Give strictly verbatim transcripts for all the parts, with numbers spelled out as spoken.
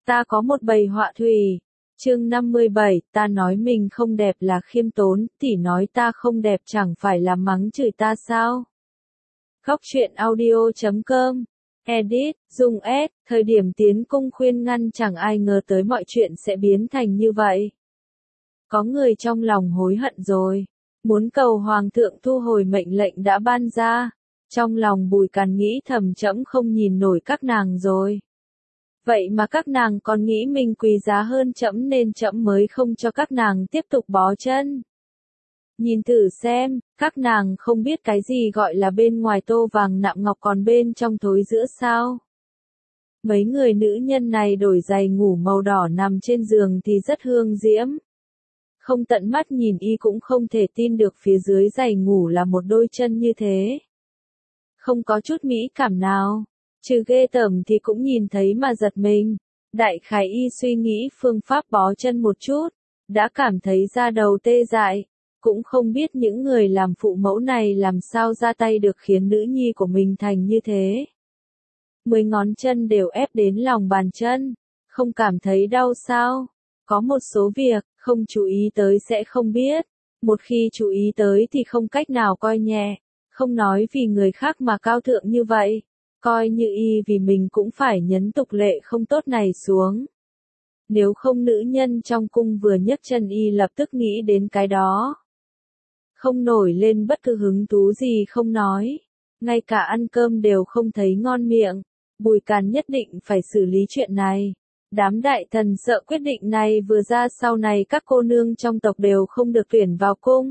Ta có một bầy họa thủy. Chương năm mươi bảy, ta nói mình không đẹp là khiêm tốn, tỷ nói ta không đẹp chẳng phải là mắng chửi ta sao? Góc truyện audio chấm com. Edit, Dung S, thời điểm tiến cung khuyên ngăn chẳng ai ngờ tới mọi chuyện sẽ biến thành như vậy. Có người trong lòng hối hận rồi, muốn cầu hoàng thượng thu hồi mệnh lệnh đã ban ra. Trong lòng Bùi Càn nghĩ thầm trẫm không nhìn nổi các nàng rồi. Vậy mà các nàng còn nghĩ mình quý giá hơn trẫm nên trẫm mới không cho các nàng tiếp tục bó chân. Nhìn thử xem, các nàng không biết cái gì gọi là bên ngoài tô vàng nạm ngọc còn bên trong thối giữa sao. Mấy người nữ nhân này đổi giày ngủ màu đỏ nằm trên giường thì rất hương diễm. Không tận mắt nhìn y cũng không thể tin được phía dưới giày ngủ là một đôi chân như thế. Không có chút mỹ cảm nào, trừ ghê tởm thì cũng nhìn thấy mà giật mình. Đại khái y suy nghĩ phương pháp bó chân một chút, đã cảm thấy da đầu tê dại. Cũng không biết những người làm phụ mẫu này làm sao ra tay được khiến nữ nhi của mình thành như thế. Mười ngón chân đều ép đến lòng bàn chân, không cảm thấy đau sao? Có một số việc, không chú ý tới sẽ không biết. Một khi chú ý tới thì không cách nào coi nhẹ. Không nói vì người khác mà cao thượng như vậy. Coi như y vì mình cũng phải nhấn tục lệ không tốt này xuống. Nếu không nữ nhân trong cung vừa nhấc chân y lập tức nghĩ đến cái đó. Không nổi lên bất cứ hứng thú gì không nói. Ngay cả ăn cơm đều không thấy ngon miệng. Bùi Càn nhất định phải xử lý chuyện này. Đám đại thần sợ quyết định này vừa ra sau này các cô nương trong tộc đều không được tuyển vào cung.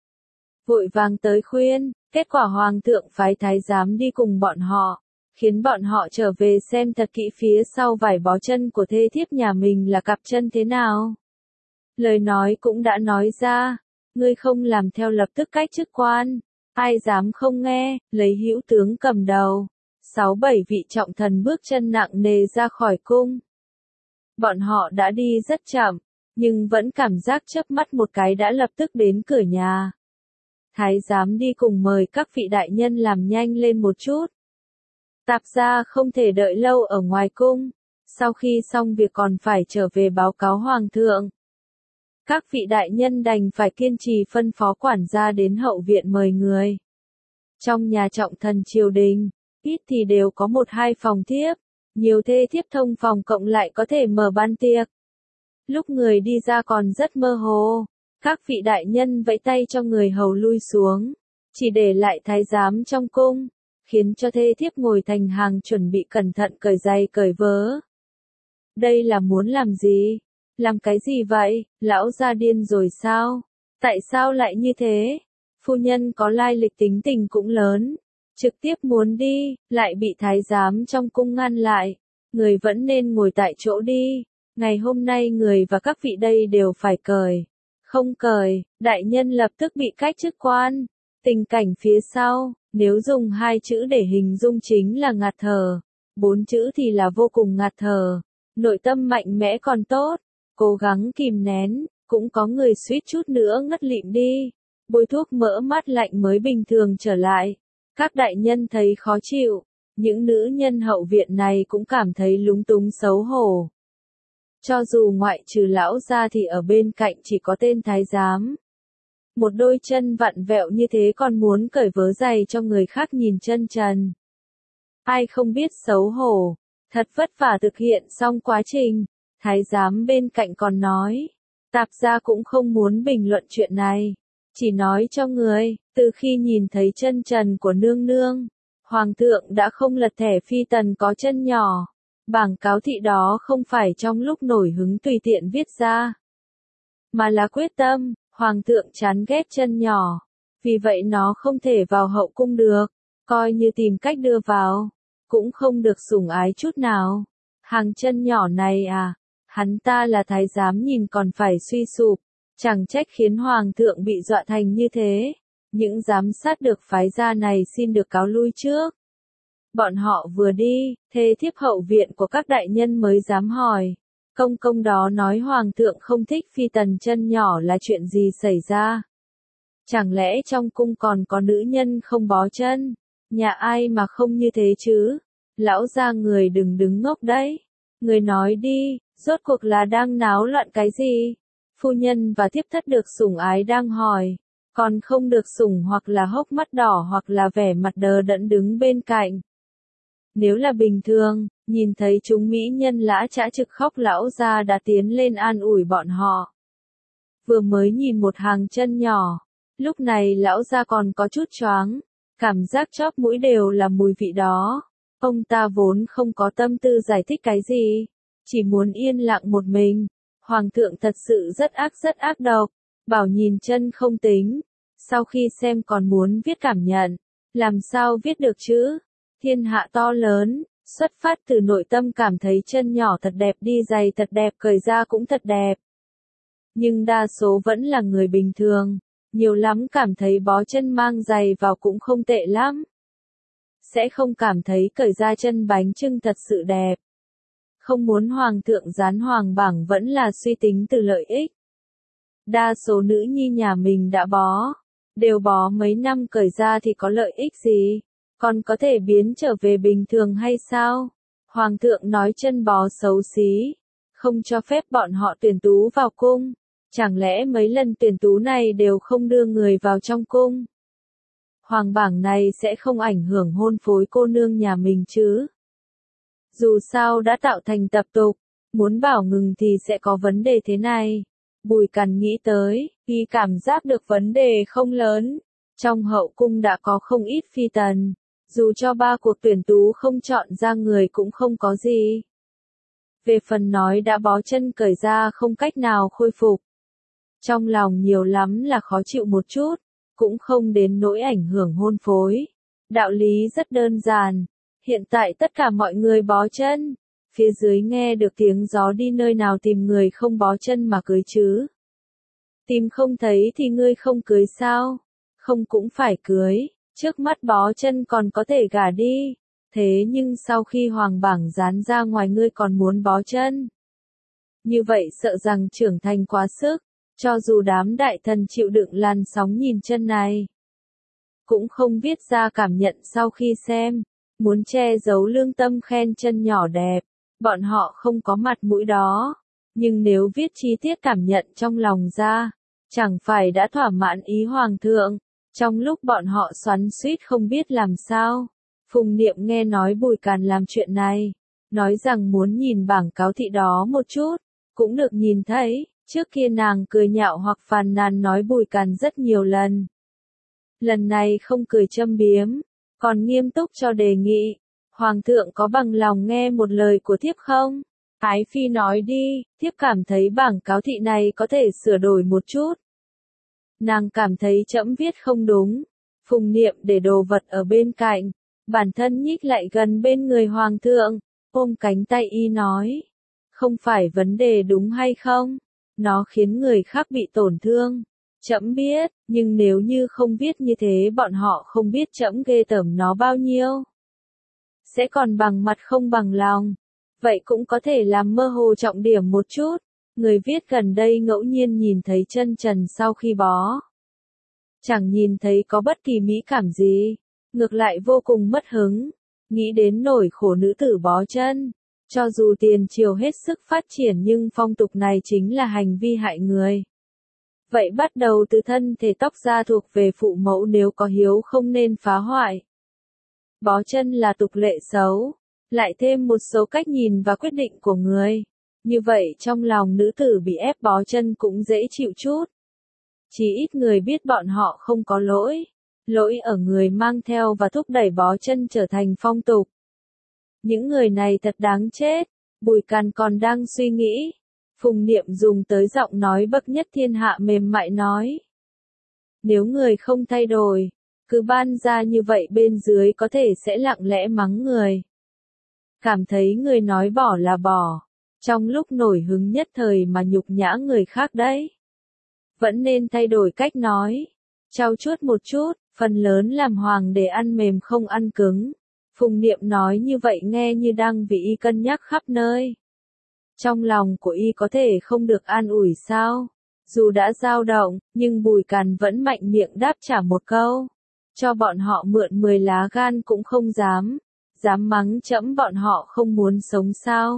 Vội vàng tới khuyên, kết quả hoàng thượng phái thái giám đi cùng bọn họ, khiến bọn họ trở về xem thật kỹ phía sau vải bó chân của thê thiếp nhà mình là cặp chân thế nào. Lời nói cũng đã nói ra, ngươi không làm theo lập tức cách chức quan, ai dám không nghe, lấy hữu tướng cầm đầu. Sáu bảy vị trọng thần bước chân nặng nề ra khỏi cung. Bọn họ đã đi rất chậm, nhưng vẫn cảm giác chớp mắt một cái đã lập tức đến cửa nhà. Thái giám đi cùng mời các vị đại nhân làm nhanh lên một chút. Tạp gia không thể đợi lâu ở ngoài cung, sau khi xong việc còn phải trở về báo cáo hoàng thượng. Các vị đại nhân đành phải kiên trì phân phó quản gia đến hậu viện mời người. Trong nhà trọng thần triều đình, ít thì đều có một hai phòng thiếp, nhiều thê thiếp thông phòng cộng lại có thể mở ban tiệc. Lúc người đi ra còn rất mơ hồ, các vị đại nhân vẫy tay cho người hầu lui xuống, chỉ để lại thái giám trong cung, khiến cho thê thiếp ngồi thành hàng chuẩn bị cẩn thận cởi giày cởi vớ. Đây là muốn làm gì? Làm cái gì vậy? Lão gia điên rồi sao? Tại sao lại như thế? Phu nhân có lai lịch tính tình cũng lớn. Trực tiếp muốn đi, lại bị thái giám trong cung ngăn lại. Người vẫn nên ngồi tại chỗ đi. Ngày hôm nay người và các vị đây đều phải cởi. Không cởi, đại nhân lập tức bị cách chức quan. Tình cảnh phía sau, nếu dùng hai chữ để hình dung chính là ngạt thở. Bốn chữ thì là vô cùng ngạt thở. Nội tâm mạnh mẽ còn tốt. Cố gắng kìm nén, cũng có người suýt chút nữa ngất lịm đi. Bôi thuốc mỡ mắt lạnh mới bình thường trở lại. Các đại nhân thấy khó chịu, những nữ nhân hậu viện này cũng cảm thấy lúng túng xấu hổ. Cho dù ngoại trừ lão ra thì ở bên cạnh chỉ có tên thái giám. Một đôi chân vặn vẹo như thế còn muốn cởi vớ giày cho người khác nhìn chân trần. Ai không biết xấu hổ, thật vất vả thực hiện xong quá trình. Thái giám bên cạnh còn nói, tạp gia cũng không muốn bình luận chuyện này. Chỉ nói cho người, từ khi nhìn thấy chân trần của nương nương, hoàng thượng đã không lật thẻ phi tần có chân nhỏ. Bảng cáo thị đó không phải trong lúc nổi hứng tùy tiện viết ra, mà là quyết tâm, hoàng thượng chán ghét chân nhỏ. Vì vậy nó không thể vào hậu cung được, coi như tìm cách đưa vào, cũng không được sủng ái chút nào. Hàng chân nhỏ này à, hắn ta là thái giám nhìn còn phải suy sụp. Chẳng trách khiến hoàng thượng bị dọa thành như thế. Những giám sát được phái ra này xin được cáo lui trước. Bọn họ vừa đi, thê thiếp hậu viện của các đại nhân mới dám hỏi. Công công đó nói hoàng thượng không thích phi tần chân nhỏ là chuyện gì xảy ra? Chẳng lẽ trong cung còn có nữ nhân không bó chân? Nhà ai mà không như thế chứ? Lão gia người đừng đứng ngốc đấy. Người nói đi, Rốt cuộc là đang náo loạn cái gì? Phu nhân và thiếp thất được sủng ái đang hỏi, còn không được sủng hoặc là hốc mắt đỏ hoặc là vẻ mặt đờ đẫn đứng bên cạnh. Nếu là bình thường, nhìn thấy chúng mỹ nhân lã chã trực khóc lão gia đã tiến lên an ủi bọn họ. Vừa mới nhìn một hàng chân nhỏ, lúc này lão gia còn có chút choáng, cảm giác chóp mũi đều là mùi vị đó. Ông ta vốn không có tâm tư giải thích cái gì, chỉ muốn yên lặng một mình. Hoàng thượng thật sự rất ác rất ác độc, bảo nhìn chân không tính, sau khi xem còn muốn viết cảm nhận, làm sao viết được chứ? Thiên hạ to lớn, xuất phát từ nội tâm cảm thấy chân nhỏ thật đẹp, đi giày thật đẹp, cởi ra cũng thật đẹp. Nhưng đa số vẫn là người bình thường, nhiều lắm cảm thấy bó chân mang giày vào cũng không tệ lắm. Sẽ không cảm thấy cởi ra chân bánh chưng thật sự đẹp. Không muốn hoàng thượng dán hoàng bảng vẫn là suy tính từ lợi ích. Đa số nữ nhi nhà mình đã bó, đều bó mấy năm, cởi ra thì có lợi ích gì, còn có thể biến trở về bình thường hay sao? Hoàng thượng nói chân bó xấu xí, không cho phép bọn họ tuyển tú vào cung, chẳng lẽ mấy lần tuyển tú này đều không đưa người vào trong cung? Hoàng bảng này sẽ không ảnh hưởng hôn phối cô nương nhà mình chứ? Dù sao đã tạo thành tập tục, muốn bảo ngừng thì sẽ có vấn đề thế này. Bùi Càn nghĩ tới, y cảm giác được vấn đề không lớn. Trong hậu cung đã có không ít phi tần, dù cho ba cuộc tuyển tú không chọn ra người cũng không có gì. Về phần nói đã bó chân cởi ra không cách nào khôi phục, trong lòng nhiều lắm là khó chịu một chút, cũng không đến nỗi ảnh hưởng hôn phối. Đạo lý rất đơn giản. Hiện tại tất cả mọi người bó chân, phía dưới nghe được tiếng gió đi nơi nào tìm người không bó chân mà cưới chứ? Tìm không thấy thì ngươi không cưới sao? Không cũng phải cưới, trước mắt bó chân còn có thể gả đi, thế nhưng sau khi hoàng bảng dán ra ngoài ngươi còn muốn bó chân. Như vậy sợ rằng trưởng thành quá sức, cho dù đám đại thần chịu đựng làn sóng nhìn chân này, cũng không viết ra cảm nhận sau khi xem. Muốn che giấu lương tâm khen chân nhỏ đẹp, bọn họ không có mặt mũi đó. Nhưng nếu viết chi tiết cảm nhận trong lòng ra, chẳng phải đã thỏa mãn ý hoàng thượng. Trong lúc bọn họ xoắn xuýt không biết làm sao, Phùng Niệm nghe nói Bùi Càn làm chuyện này, nói rằng muốn nhìn bảng cáo thị đó một chút, cũng được nhìn thấy. Trước kia nàng cười nhạo hoặc phàn nàn nói Bùi Càn rất nhiều lần. Lần này không cười châm biếm, còn nghiêm túc cho đề nghị. Hoàng thượng có bằng lòng nghe một lời của thiếp không? Ái phi nói đi, thiếp cảm thấy bảng cáo thị này có thể sửa đổi một chút. Nàng cảm thấy trẫm viết không đúng. Phùng Niệm để đồ vật ở bên cạnh, bản thân nhích lại gần bên người hoàng thượng, ôm cánh tay y nói. Không phải vấn đề đúng hay không? Nó khiến người khác bị tổn thương. Trẫm biết, nhưng nếu như không viết như thế bọn họ không biết trẫm ghê tởm nó bao nhiêu. Sẽ còn bằng mặt không bằng lòng. Vậy cũng có thể làm mơ hồ trọng điểm một chút. Người viết gần đây ngẫu nhiên nhìn thấy chân trần sau khi bó. Chẳng nhìn thấy có bất kỳ mỹ cảm gì. Ngược lại vô cùng mất hứng. Nghĩ đến nỗi khổ nữ tử bó chân. Cho dù tiền triều hết sức phát triển nhưng phong tục này chính là hành vi hại người. Vậy bắt đầu từ thân thể tóc da thuộc về phụ mẫu, nếu có hiếu không nên phá hoại. Bó chân là tục lệ xấu, lại thêm một số cách nhìn và quyết định của người. Như vậy trong lòng nữ tử bị ép bó chân cũng dễ chịu chút. Chỉ ít người biết bọn họ không có lỗi. Lỗi ở người mang theo và thúc đẩy bó chân trở thành phong tục. Những người này thật đáng chết. Bùi Càn còn đang suy nghĩ. Phùng Niệm dùng tới giọng nói bậc nhất thiên hạ mềm mại nói. Nếu người không thay đổi, cứ ban ra như vậy bên dưới có thể sẽ lặng lẽ mắng người. Cảm thấy người nói bỏ là bỏ, trong lúc nổi hứng nhất thời mà nhục nhã người khác đấy. Vẫn nên thay đổi cách nói, trau chuốt một chút, phần lớn làm hoàng để ăn mềm không ăn cứng. Phùng Niệm nói như vậy nghe như đang vì y cân nhắc khắp nơi. Trong lòng của y có thể không được an ủi sao? Dù đã dao động, nhưng Bùi Càn vẫn mạnh miệng đáp trả một câu. Cho bọn họ mượn mười lá gan cũng không dám. Dám mắng trẫm bọn họ không muốn sống sao?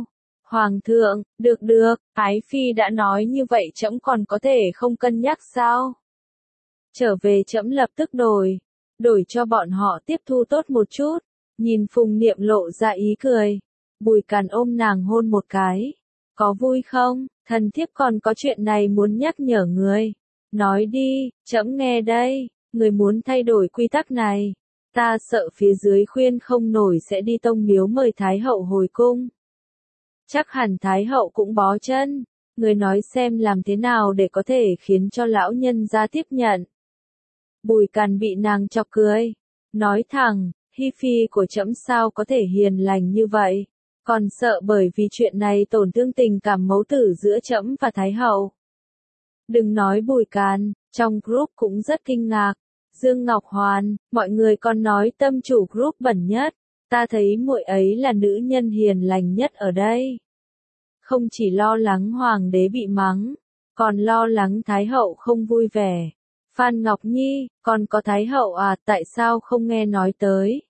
Hoàng thượng, được được, Ái Phi đã nói như vậy trẫm còn có thể không cân nhắc sao? Trở về trẫm lập tức đổi, đổi cho bọn họ tiếp thu tốt một chút. Nhìn Phùng Niệm lộ ra ý cười. Bùi Càn ôm nàng hôn một cái. Có vui không? Thần thiếp còn có chuyện này muốn nhắc nhở người. Nói đi, trẫm nghe đây. Người muốn thay đổi quy tắc này. Ta sợ phía dưới khuyên không nổi sẽ đi tông miếu mời Thái hậu hồi cung. Chắc hẳn Thái hậu cũng bó chân. Người nói xem làm thế nào để có thể khiến cho lão nhân gia tiếp nhận. Bùi Càn bị nàng chọc cười. Nói thẳng, Hi Phi của trẫm sao có thể hiền lành như vậy. Còn sợ bởi vì chuyện này tổn thương tình cảm mẫu tử giữa trẫm và Thái hậu. Đừng nói Bùi Càn, trong group cũng rất kinh ngạc. Dương Ngọc Hoàn, mọi người còn nói tâm chủ group bẩn nhất. Ta thấy muội ấy là nữ nhân hiền lành nhất ở đây. Không chỉ lo lắng hoàng đế bị mắng, còn lo lắng Thái hậu không vui vẻ. Phan Ngọc Nhi, còn có Thái hậu à, tại sao không nghe nói tới?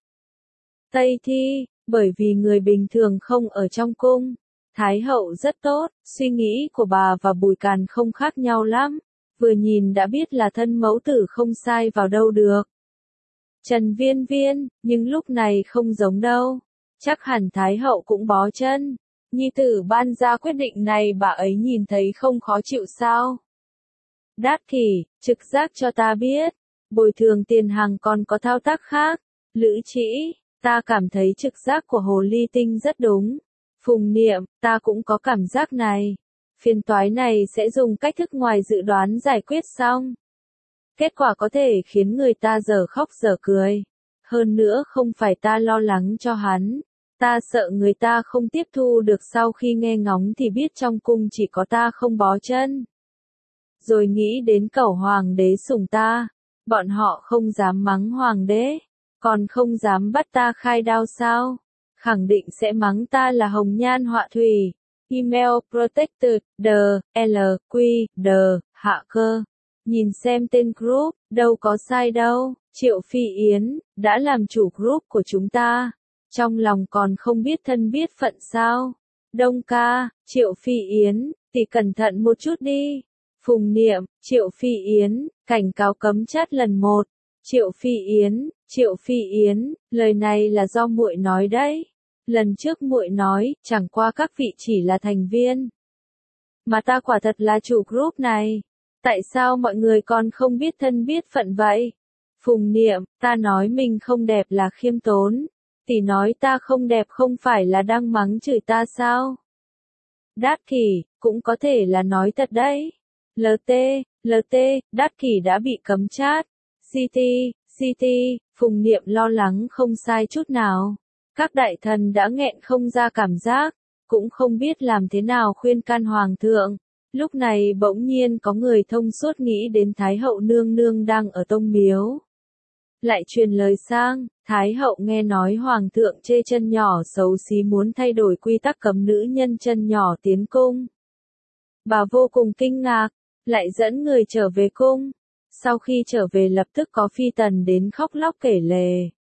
Tây Thi, bởi vì người bình thường không ở trong cung. Thái hậu rất tốt, suy nghĩ của bà và Bùi Càn không khác nhau lắm. Vừa nhìn đã biết là thân mẫu tử không sai vào đâu được. Trần Viên Viên, nhưng lúc này không giống đâu. Chắc hẳn Thái hậu cũng bó chân. Nhi tử ban ra quyết định này bà ấy nhìn thấy không khó chịu sao? Đát Kỷ, trực giác cho ta biết. Bồi thường tiền hàng còn có thao tác khác. Lữ Trĩ, ta cảm thấy trực giác của Hồ Ly Tinh rất đúng. Phùng Niệm, ta cũng có cảm giác này. Phiền toái này sẽ dùng cách thức ngoài dự đoán giải quyết xong. Kết quả có thể khiến người ta giờ khóc giờ cười. Hơn nữa không phải ta lo lắng cho hắn. Ta sợ người ta không tiếp thu được sau khi nghe ngóng thì biết trong cung chỉ có ta không bó chân. Rồi nghĩ đến cẩu hoàng đế sủng ta. Bọn họ không dám mắng hoàng đế. Còn không dám bắt ta khai đao sao? Khẳng định sẽ mắng ta là hồng nhan họa thủy. Email protected, the, L, Q, the, hạ cơ. Nhìn xem tên group, đâu có sai đâu. Triệu Phi Yến, đã làm chủ group của chúng ta. Trong lòng còn không biết thân biết phận sao. Đông ca, Triệu Phi Yến, thì cẩn thận một chút đi. Phùng Niệm, Triệu Phi Yến, cảnh cáo cấm chat lần một. Triệu Phi Yến, Triệu Phi Yến, lời này là do muội nói đấy. Lần trước muội nói, chẳng qua các vị chỉ là thành viên. Mà ta quả thật là chủ group này. Tại sao mọi người còn không biết thân biết phận vậy? Phùng Niệm, ta nói mình không đẹp là khiêm tốn. Tỷ nói ta không đẹp không phải là đang mắng chửi ta sao? Đát Kỷ, cũng có thể là nói thật đấy. lờ tê, lờ tê, Đát Kỷ đã bị cấm chat. xê tê, xê tê, Phùng Niệm lo lắng không sai chút nào. Các đại thần đã nghẹn không ra cảm giác, cũng không biết làm thế nào khuyên can hoàng thượng. Lúc này bỗng nhiên có người thông suốt nghĩ đến Thái hậu nương nương đang ở tông miếu. Lại truyền lời sang, Thái hậu nghe nói hoàng thượng chê chân nhỏ xấu xí muốn thay đổi quy tắc cấm nữ nhân chân nhỏ tiến cung. Bà vô cùng kinh ngạc, lại dẫn người trở về cung. Sau khi trở về lập tức có phi tần đến khóc lóc kể lể.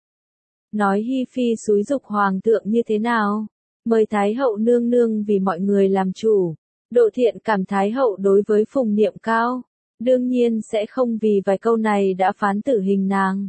Nói Hi Phi xúi giục hoàng thượng như thế nào. Mời Thái hậu nương nương vì mọi người làm chủ. Độ thiện cảm Thái hậu đối với Phùng Niệm cao. Đương nhiên sẽ không vì vài câu này đã phán tử hình nàng.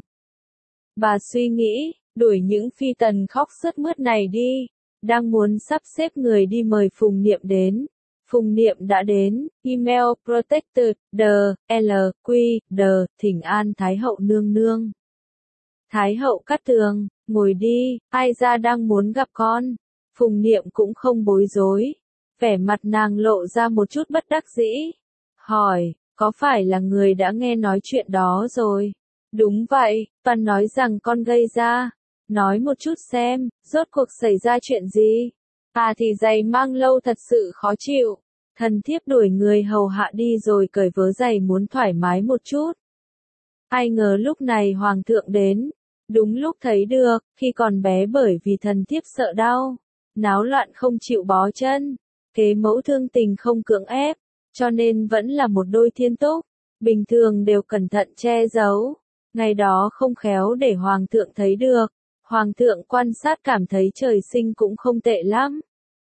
Bà suy nghĩ, đuổi những phi tần khóc sướt mướt này đi. Đang muốn sắp xếp người đi mời Phùng Niệm đến. Phùng Niệm đã đến, email protected, the, L, Q, the, thỉnh an Thái hậu nương nương. Thái hậu Cát Tường, ngồi đi, ai ra đang muốn gặp con. Phùng Niệm cũng không bối rối. Vẻ mặt nàng lộ ra một chút bất đắc dĩ. Hỏi, có phải là người đã nghe nói chuyện đó rồi? Đúng vậy, toàn nói rằng con gây ra. Nói một chút xem, rốt cuộc xảy ra chuyện gì? À thì giày mang lâu thật sự khó chịu. Thần thiếp đuổi người hầu hạ đi rồi cởi vớ giày muốn thoải mái một chút. Ai ngờ lúc này hoàng thượng đến. Đúng lúc thấy được, khi còn bé bởi vì thần thiếp sợ đau. Náo loạn không chịu bó chân. Kế mẫu thương tình không cưỡng ép. Cho nên vẫn là một đôi thiên túc. Bình thường đều cẩn thận che giấu. Ngày đó không khéo để hoàng thượng thấy được. Hoàng thượng quan sát cảm thấy trời sinh cũng không tệ lắm.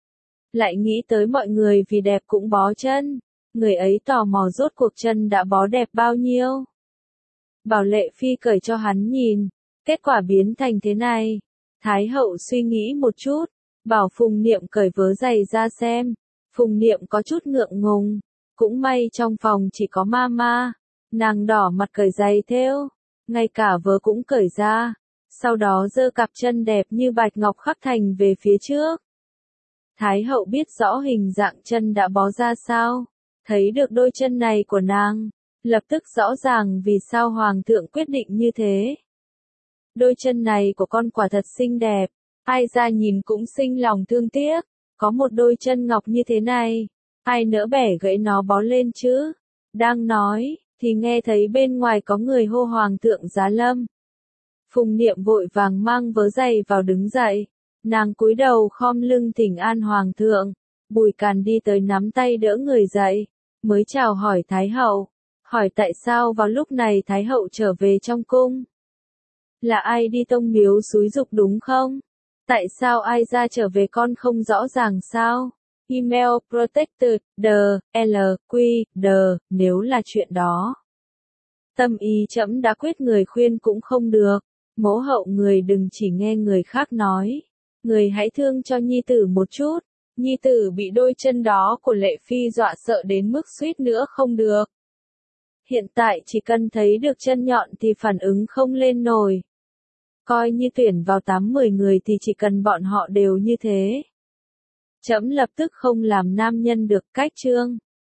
lại nghĩ tới mọi người vì đẹp cũng bó chân. Người ấy tò mò rốt cuộc chân đã bó đẹp bao nhiêu. Bảo Lệ Phi cởi cho hắn nhìn, kết quả biến thành thế này. Thái hậu suy nghĩ một chút, bảo Phùng Niệm cởi vớ giày ra xem. Phùng Niệm có chút ngượng ngùng, cũng may trong phòng chỉ có mama, nàng đỏ mặt cởi giày thêu, ngay cả vớ cũng cởi ra, sau đó giơ cặp chân đẹp như bạch ngọc khắc thành về phía trước. Thái hậu biết rõ hình dạng chân đã bó ra sao, thấy được đôi chân này của nàng, lập tức rõ ràng vì sao hoàng thượng quyết định như thế. Đôi chân này của con quả thật xinh đẹp, ai ra nhìn cũng sinh lòng thương tiếc, có một đôi chân ngọc như thế này, ai nỡ bẻ gãy nó bó lên chứ. Đang nói, thì nghe thấy bên ngoài có người hô hoàng thượng giá lâm. Phùng Niệm vội vàng mang vớ giày vào đứng dậy, nàng cúi đầu khom lưng thỉnh an hoàng thượng, Bùi Càn đi tới nắm tay đỡ người dậy, mới chào hỏi Thái hậu, hỏi tại sao vào lúc này Thái hậu trở về trong cung. Là ai đi tông miếu xúi giục đúng không? Tại sao ai ra trở về con không rõ ràng sao? Email protected, the, L, Q, the, nếu là chuyện đó. Tâm ý trẫm đã quyết người khuyên cũng không được, mẫu hậu người đừng chỉ nghe người khác nói. Người hãy thương cho nhi tử một chút, nhi tử bị đôi chân đó của Lệ Phi dọa sợ đến mức suýt nữa không được. Hiện tại chỉ cần thấy được chân nhọn thì phản ứng không lên nổi. Coi như tuyển vào tám mười người thì chỉ cần bọn họ đều như thế. Trẫm lập tức không làm nam nhân được. Cách chương